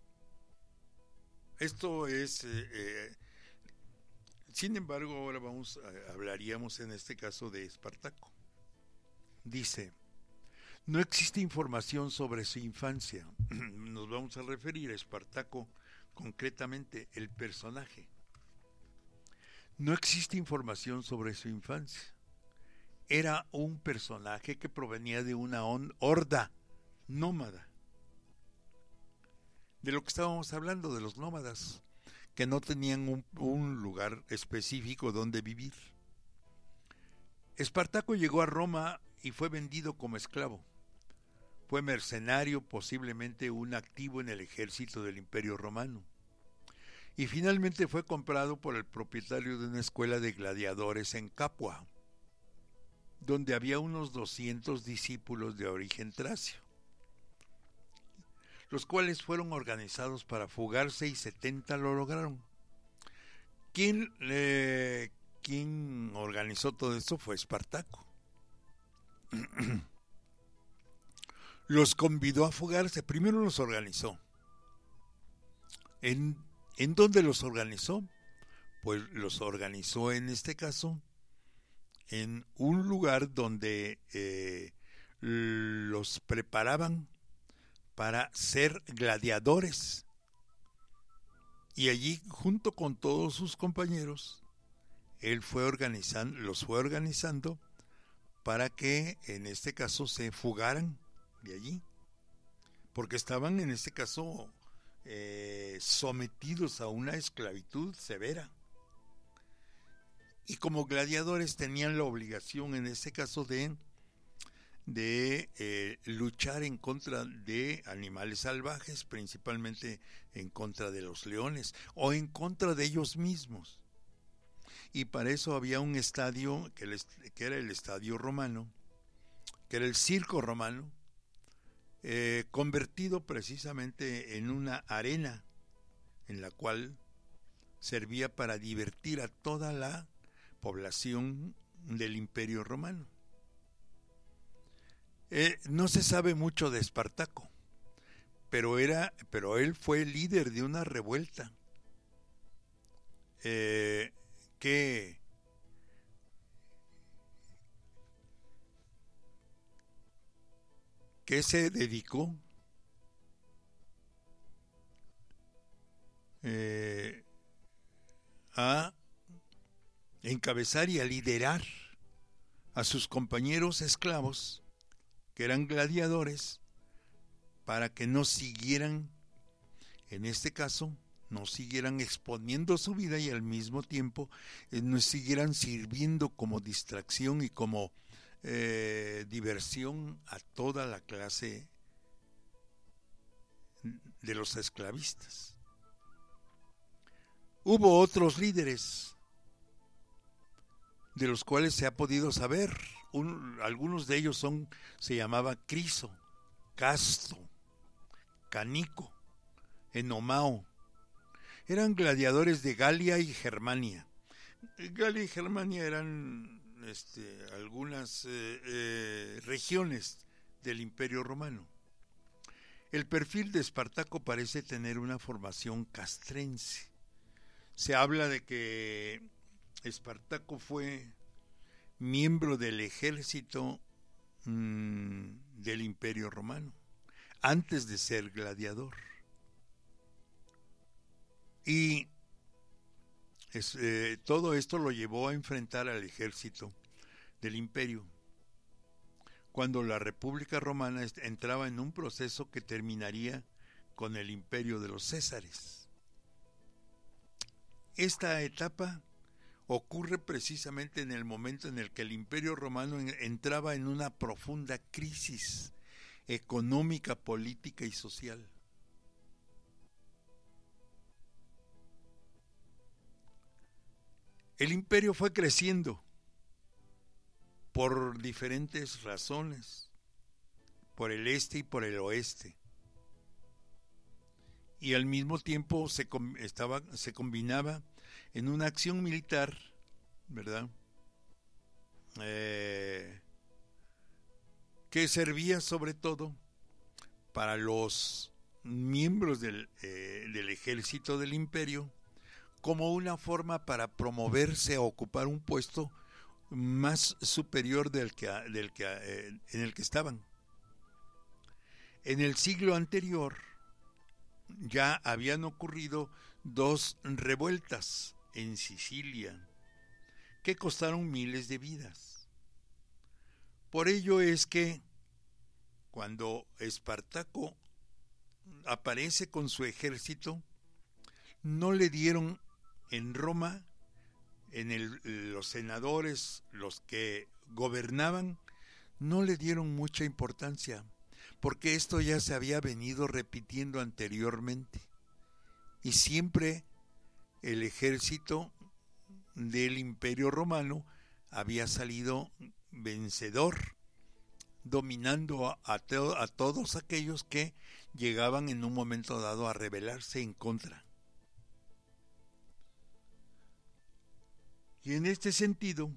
Esto es eh, eh, sin embargo ahora vamos a, hablaríamos en este caso de Espartaco. Dice: no existe información sobre su infancia. Nos vamos a referir a Espartaco, concretamente el personaje. No existe información sobre su infancia. Era un personaje que provenía de una horda nómada. De lo que estábamos hablando, de los nómadas, que no tenían un, un lugar específico donde vivir. Espartaco llegó a Roma y fue vendido como esclavo. Fue mercenario, posiblemente un activo en el ejército del Imperio Romano. Y finalmente fue comprado por el propietario de una escuela de gladiadores en Capua, donde había unos doscientos discípulos de origen tracio, los cuales fueron organizados para fugarse y setenta lo lograron. ¿Quién, eh, ¿quién organizó todo esto? Fue Espartaco. Los convidó a fugarse, primero los organizó. ¿En, ¿en dónde los organizó? Pues los organizó en este caso en un lugar donde eh, los preparaban para ser gladiadores. Y allí, junto con todos sus compañeros, él fue organizando, los fue organizando para que en este caso se fugaran de allí, porque estaban en este caso eh, sometidos a una esclavitud severa. Y como gladiadores tenían la obligación en este caso de, de eh, luchar en contra de animales salvajes, principalmente en contra de los leones o en contra de ellos mismos. Y para eso había un estadio que, les, que era el estadio romano, que era el circo romano, eh, convertido precisamente en una arena en la cual servía para divertir a toda la población del Imperio Romano. Eh, no se sabe mucho de Espartaco, pero era, pero él fue líder de una revuelta eh, que que se dedicó eh, a encabezar y a liderar a sus compañeros esclavos, que eran gladiadores, para que no siguieran, en este caso, no siguieran exponiendo su vida y al mismo tiempo eh, no siguieran sirviendo como distracción y como eh, diversión a toda la clase de los esclavistas. Hubo otros líderes de los cuales se ha podido saber. Un, algunos de ellos son, se llamaba Criso, Casto, Canico, Enomao. Eran gladiadores de Galia y Germania. Galia y Germania eran este, algunas eh, eh, regiones del Imperio Romano. El perfil de Espartaco parece tener una formación castrense. Se habla de que Espartaco fue miembro del ejército mmm, del Imperio Romano, antes de ser gladiador. Y es, eh, todo esto lo llevó a enfrentar al ejército del Imperio, cuando la República Romana entraba en un proceso que terminaría con el Imperio de los Césares. Esta etapa ocurre precisamente en el momento en el que el Imperio Romano entraba en una profunda crisis económica, política y social. El imperio fue creciendo por diferentes razones, por el este y por el oeste, y al mismo tiempo se, estaba, se combinaba en una acción militar, ¿verdad?, eh, que servía sobre todo para los miembros del, eh, del ejército del imperio, como una forma para promoverse a ocupar un puesto más superior del que, del que, eh, en el que estaban. En el siglo anterior ya habían ocurrido dos revueltas en Sicilia que costaron miles de vidas. Por ello es que cuando Espartaco aparece con su ejército, no le dieron en Roma, en el, los senadores, los que gobernaban, no le dieron mucha importancia, porque esto ya se había venido repitiendo anteriormente, y siempre el ejército del Imperio Romano había salido vencedor, dominando a, a, to, a todos aquellos que llegaban en un momento dado a rebelarse en contra. Y en este sentido,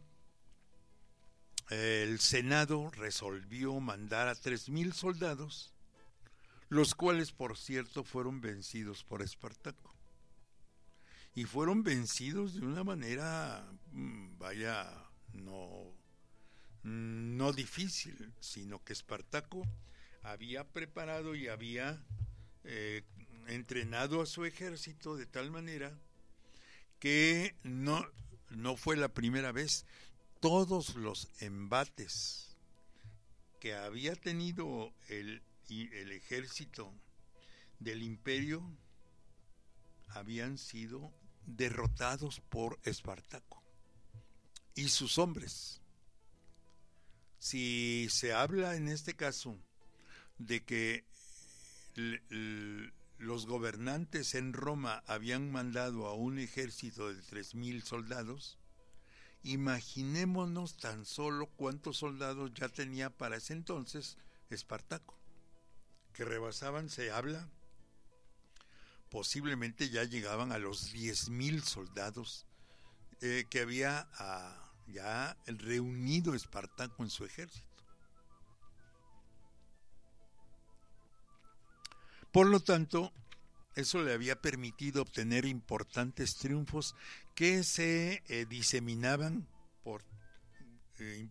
el Senado resolvió mandar a tres mil soldados, los cuales, por cierto, fueron vencidos por Espartaco. Y fueron vencidos de una manera, vaya, no, no difícil, sino que Espartaco había preparado y había eh, entrenado a su ejército de tal manera que no... No fue la primera vez. Todos los embates que había tenido el, el ejército del imperio habían sido derrotados por Espartaco y sus hombres. Si se habla en este caso de que l, l, los gobernantes en Roma habían mandado a un ejército de tres mil soldados, imaginémonos tan solo cuántos soldados ya tenía para ese entonces Espartaco, que rebasaban, se habla, posiblemente ya llegaban a los diez mil soldados eh, que había ah, ya reunido Espartaco en su ejército. Por lo tanto, eso le había permitido obtener importantes triunfos que se eh, diseminaban por, eh,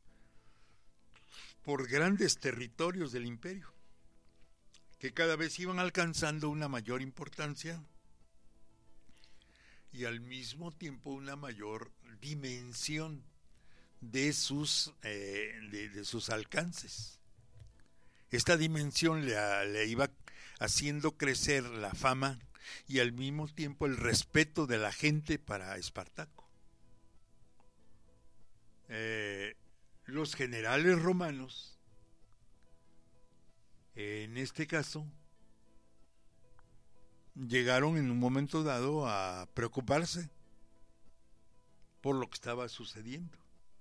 por grandes territorios del imperio, que cada vez iban alcanzando una mayor importancia y al mismo tiempo una mayor dimensión de sus, eh, de, de sus alcances. Esta dimensión le, le iba haciendo crecer la fama y al mismo tiempo el respeto de la gente para Espartaco. Eh, los generales romanos, en este caso, llegaron en un momento dado a preocuparse por lo que estaba sucediendo.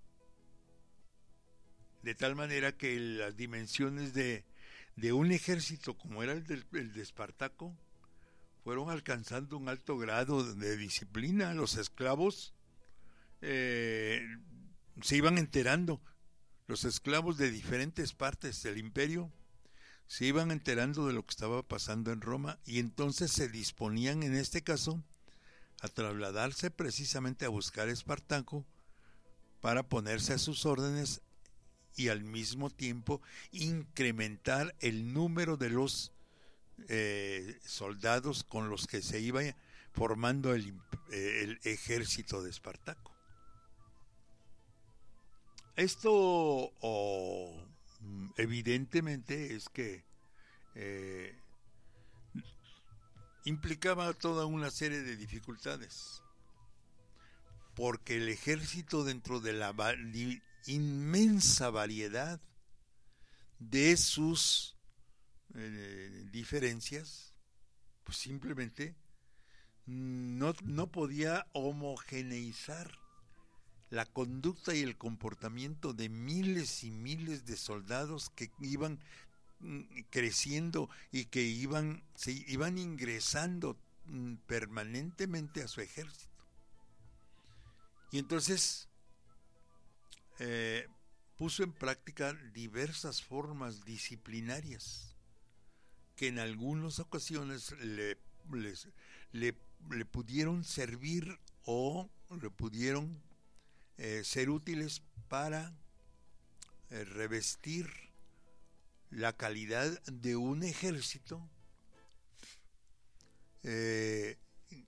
De tal manera que las dimensiones de, de un ejército como era el de, el de Espartaco fueron alcanzando un alto grado de disciplina. Los esclavos eh, se iban enterando, los esclavos de diferentes partes del imperio se iban enterando de lo que estaba pasando en Roma y entonces se disponían en este caso a trasladarse precisamente a buscar a Espartaco para ponerse a sus órdenes y al mismo tiempo incrementar el número de los eh, soldados con los que se iba formando el, eh, el ejército de Espartaco. Esto oh, evidentemente es que eh, implicaba toda una serie de dificultades, porque el ejército, dentro de la inmensa variedad de sus eh, diferencias, pues simplemente no, no podía homogeneizar la conducta y el comportamiento de miles y miles de soldados que iban creciendo y que iban, se iban ingresando permanentemente a su ejército. Y entonces eh, puso en práctica diversas formas disciplinarias que en algunas ocasiones le, les, le, le pudieron servir o le pudieron eh, ser útiles para eh, revestir la calidad de un ejército eh,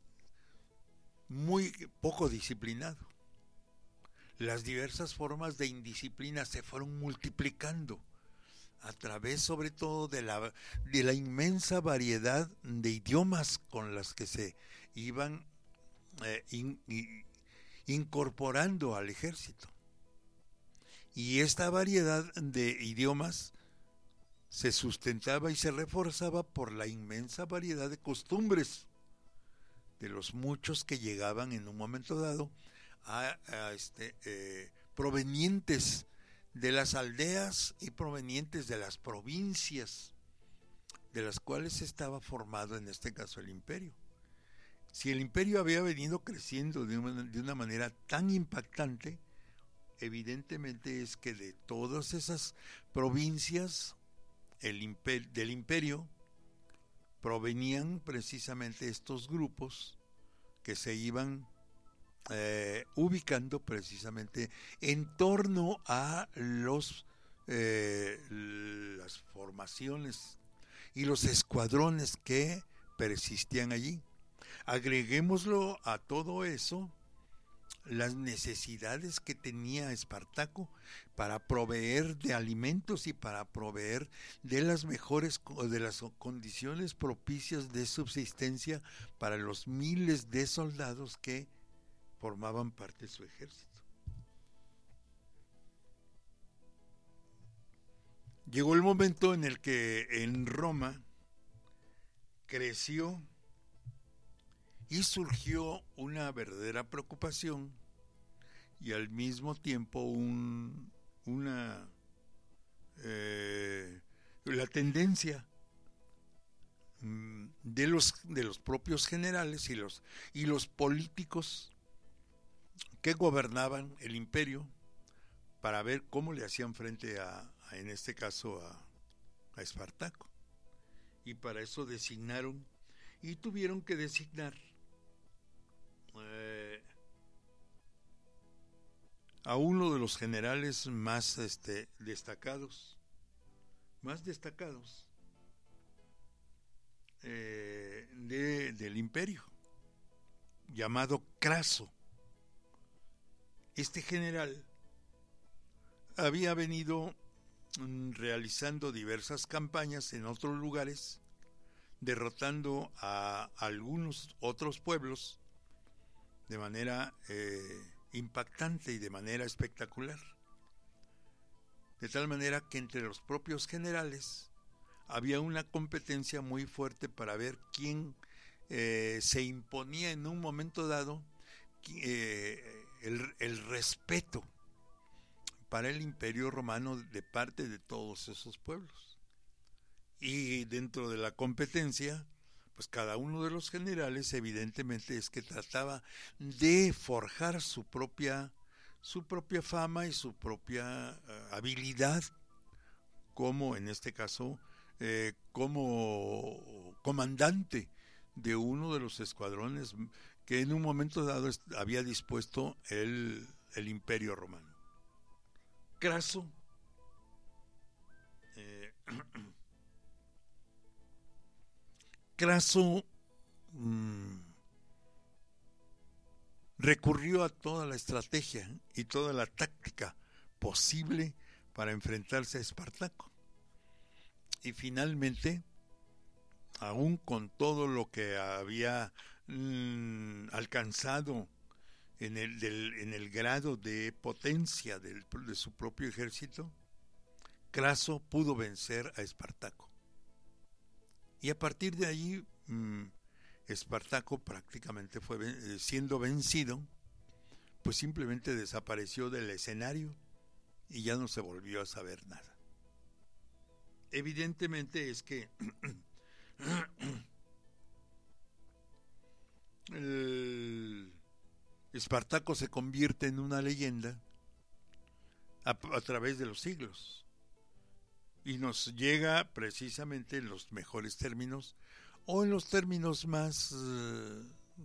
muy poco disciplinado. Las diversas formas de indisciplina se fueron multiplicando a través sobre todo de la, de la inmensa variedad de idiomas con las que se iban eh, in, in, incorporando al ejército. Y esta variedad de idiomas se sustentaba y se reforzaba por la inmensa variedad de costumbres de los muchos que llegaban en un momento dado a, a este, eh, provenientes de las aldeas y provenientes de las provincias de las cuales estaba formado en este caso el imperio. Si el imperio había venido creciendo de una, de una manera tan impactante, evidentemente es que de todas esas provincias el imper- del imperio provenían precisamente estos grupos que se iban eh, ubicando precisamente en torno a los eh, las formaciones y los escuadrones que persistían allí. Agreguémoslo a todo eso las necesidades que tenía Espartaco para proveer de alimentos y para proveer de las mejores, de las condiciones propicias de subsistencia para los miles de soldados que formaban parte de su ejército. Llegó el momento en el que en Roma creció y surgió una verdadera preocupación y al mismo tiempo un, una eh, la tendencia de los de los propios generales y los y los políticos que gobernaban el imperio para ver cómo le hacían frente a, a en este caso a, a Espartaco, y para eso designaron y tuvieron que designar eh, a uno de los generales más este, destacados, más destacados eh, de, del imperio. llamado Craso. Este general había venido mm, realizando diversas campañas en otros lugares, derrotando a algunos otros pueblos de manera eh, impactante y de manera espectacular. De tal manera que entre los propios generales había una competencia muy fuerte para ver quién eh, se imponía en un momento dado eh, el, el respeto para el Imperio Romano de parte de todos esos pueblos. Y dentro de la competencia, pues cada uno de los generales evidentemente es que trataba de forjar su propia su propia fama y su propia uh, habilidad, como en este caso eh, como comandante de uno de los escuadrones que en un momento dado había dispuesto el, el Imperio Romano. Craso eh, Craso mmm, recurrió a toda la estrategia y toda la táctica posible para enfrentarse a Espartaco. Y finalmente, aún con todo lo que había mmm, alcanzado en el, del, en el grado de potencia del, de su propio ejército, Craso pudo vencer a Espartaco. Y a partir de allí, mmm, Espartaco prácticamente fue eh, siendo vencido, pues simplemente desapareció del escenario y ya no se volvió a saber nada. Evidentemente es que el Espartaco se convierte en una leyenda a, a través de los siglos y nos llega precisamente en los mejores términos o en los términos más uh,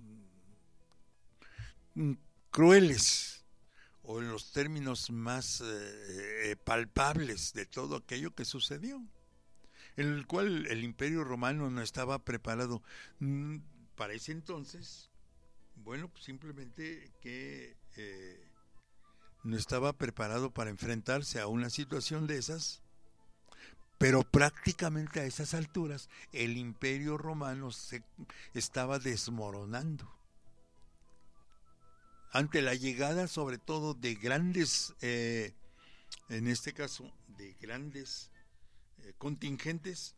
crueles o en los términos más uh, palpables de todo aquello que sucedió, en el cual el Imperio Romano no estaba preparado mm, para ese entonces. Bueno, pues simplemente que eh, no estaba preparado para enfrentarse a una situación de esas. Pero prácticamente a esas alturas el Imperio Romano se estaba desmoronando. Ante la llegada sobre todo de grandes, eh, en este caso, de grandes eh, contingentes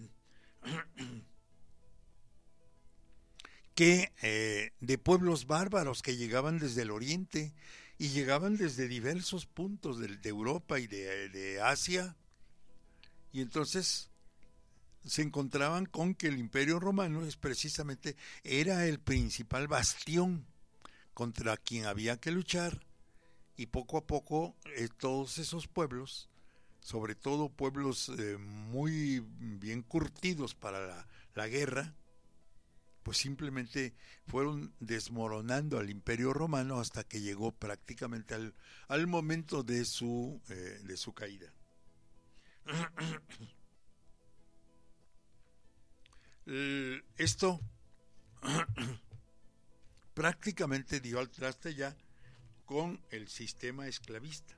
que eh, de pueblos bárbaros que llegaban desde el oriente y llegaban desde diversos puntos de, de Europa y de, de Asia. Y entonces se encontraban con que el Imperio Romano es precisamente era el principal bastión contra quien había que luchar, y poco a poco eh, todos esos pueblos, sobre todo pueblos eh, muy bien curtidos para la, la guerra, pues simplemente fueron desmoronando al Imperio Romano hasta que llegó prácticamente al, al momento de su, eh, de su caída. Esto prácticamente dio al traste ya con el sistema esclavista.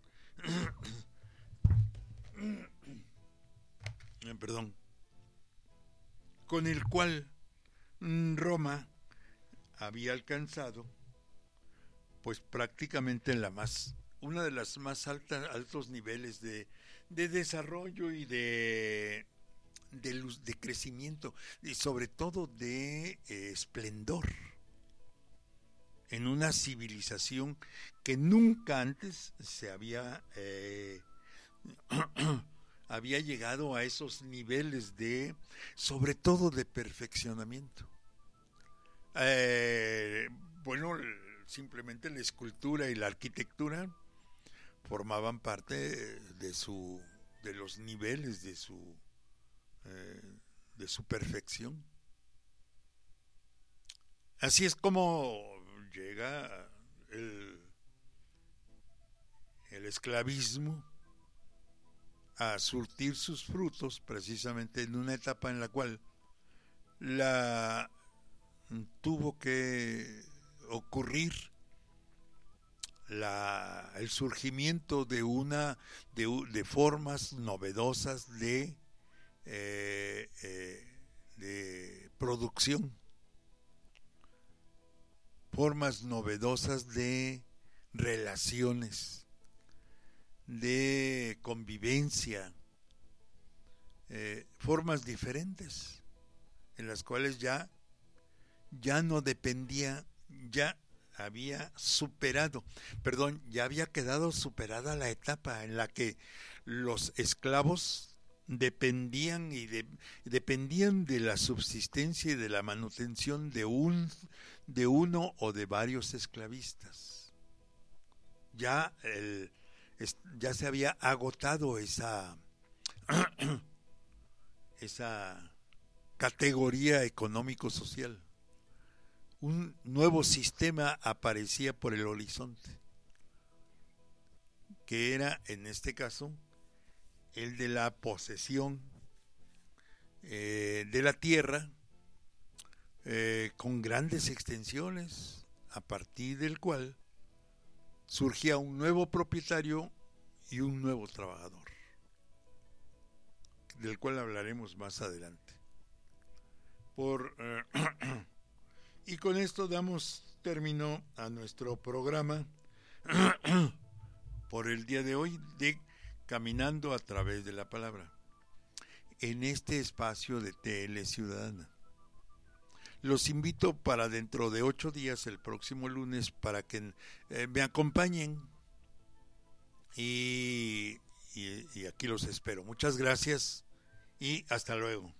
Perdón. Con el cual Roma había alcanzado pues prácticamente la más una de las más altas altos niveles de, de desarrollo y de de, luz, de crecimiento y sobre todo de eh, esplendor en una civilización que nunca antes se había eh, había llegado a esos niveles de, sobre todo de perfeccionamiento. Eh, bueno, simplemente la escultura y la arquitectura formaban parte de su, de los niveles de su, eh, de su perfección. Así es como llega el, el esclavismo a surtir sus frutos precisamente en una etapa en la cual la tuvo que ocurrir la, el surgimiento de una de, de formas novedosas de, eh, eh, de producción, formas novedosas de relaciones, de convivencia, eh, formas diferentes en las cuales ya ya no dependía, ya había superado, perdón, ya había quedado superada la etapa en la que los esclavos dependían y de, dependían de la subsistencia y de la manutención de un de uno o de varios esclavistas. Ya el, ya se había agotado esa esa categoría económico-social. Un nuevo sistema aparecía por el horizonte, que era, en este caso, el de la posesión eh, de la tierra eh, con grandes extensiones, a partir del cual surgía un nuevo propietario y un nuevo trabajador, del cual hablaremos más adelante. Por... Eh, Y con esto damos término a nuestro programa por el día de hoy de Caminando a través de la Palabra, en este espacio de T L Ciudadana. Los invito para dentro de ocho días, el próximo lunes, para que eh, me acompañen y, y, y aquí los espero. Muchas gracias y hasta luego.